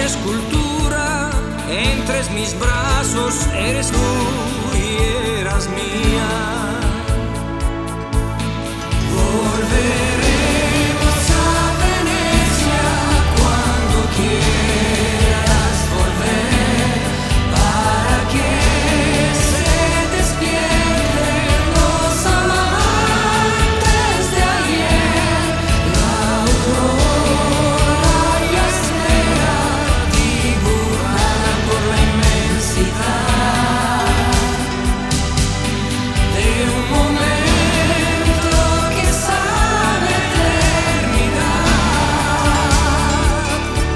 escultura, entre mis brazos eres tú y eras mía. Volveremos a Venecia cuando quieras volver, para que se despierten los amantes de ayer. La aurora ya espera, dibujada por la inmensidad de un momento que sabe eternidad.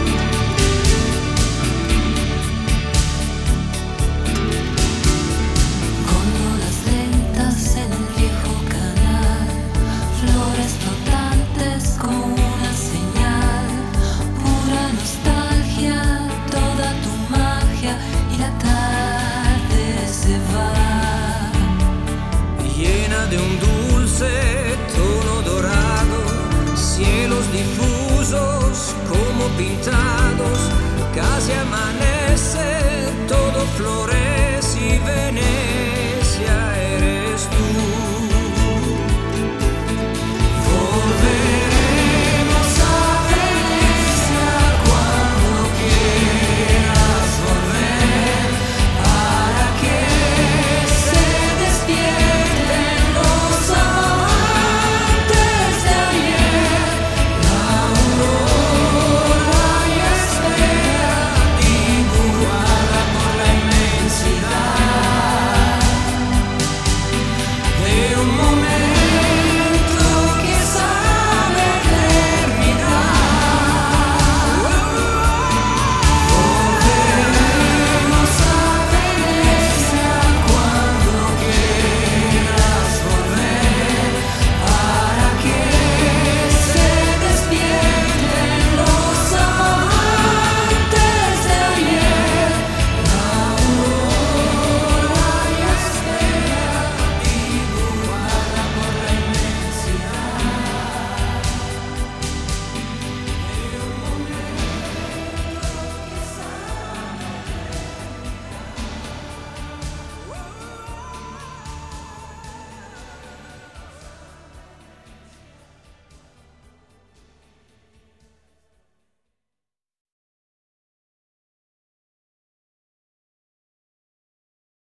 Góndolas lentas en el viejo canal, flores flotantes con una señal, pura nostalgia, toda tu magia, y la tarde se va, llena de un dulce tono dorado, cielos difusos como pintados, casi amanece, todo florece.